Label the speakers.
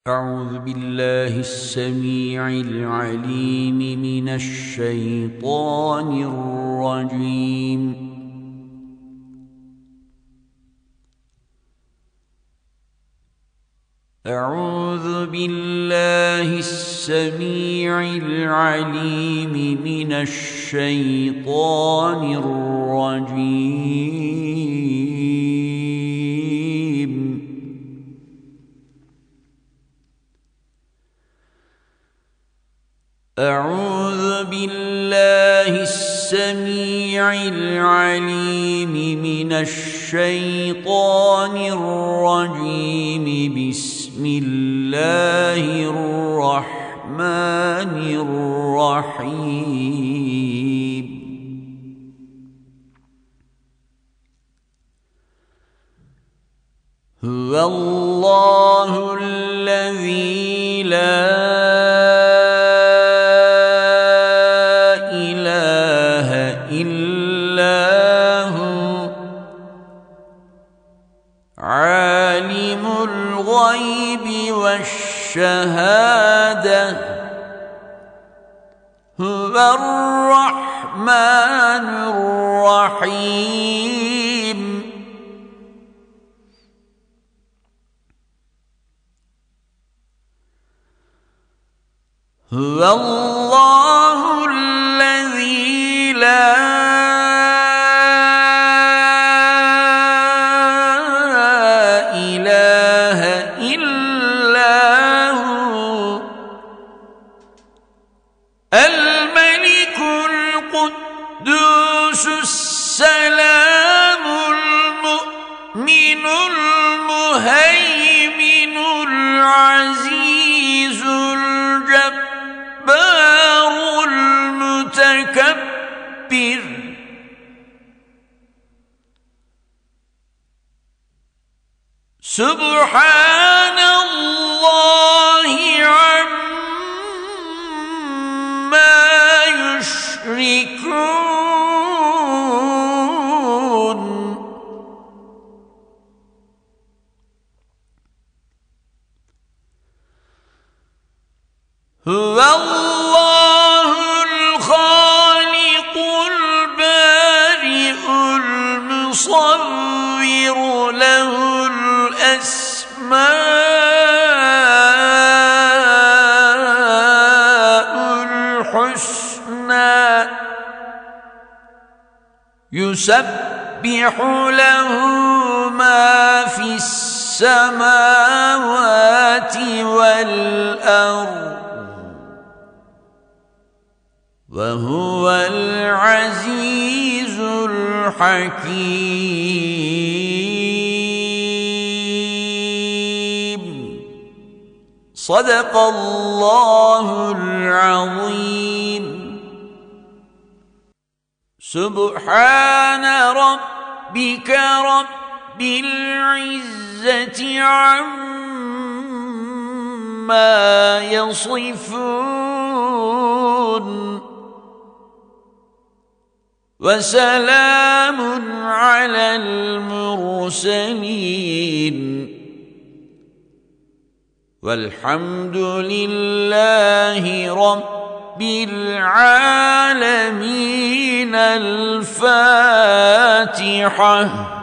Speaker 1: أعوذ بالله السميع العليم من الشيطان الرجيم. أعوذ بالله السميع العليم من الشيطان الرجيم. أعوذ بالله السميع العليم من الشيطان الرجيم. بسم الله الرحمن الرحيم. هو الله الذي لا عالم الغيب والشهادة هو الرحمن الرحيم. هو الله الذي لا الملك القدوس السلام المؤمن المهيمن العزيز الجبار المتكبر. سبحان الله عما يشركون. هو الله الخالق البارئ المصور له الأسماء الحسنى يسبح له ما في السماوات والأرض وهو العزيز الحكيم. صدق الله العظيم. سبحان ربك رب العزة عما يصفون وسلام على المرسلين والحمد لله رب العالمين. الفاتحة.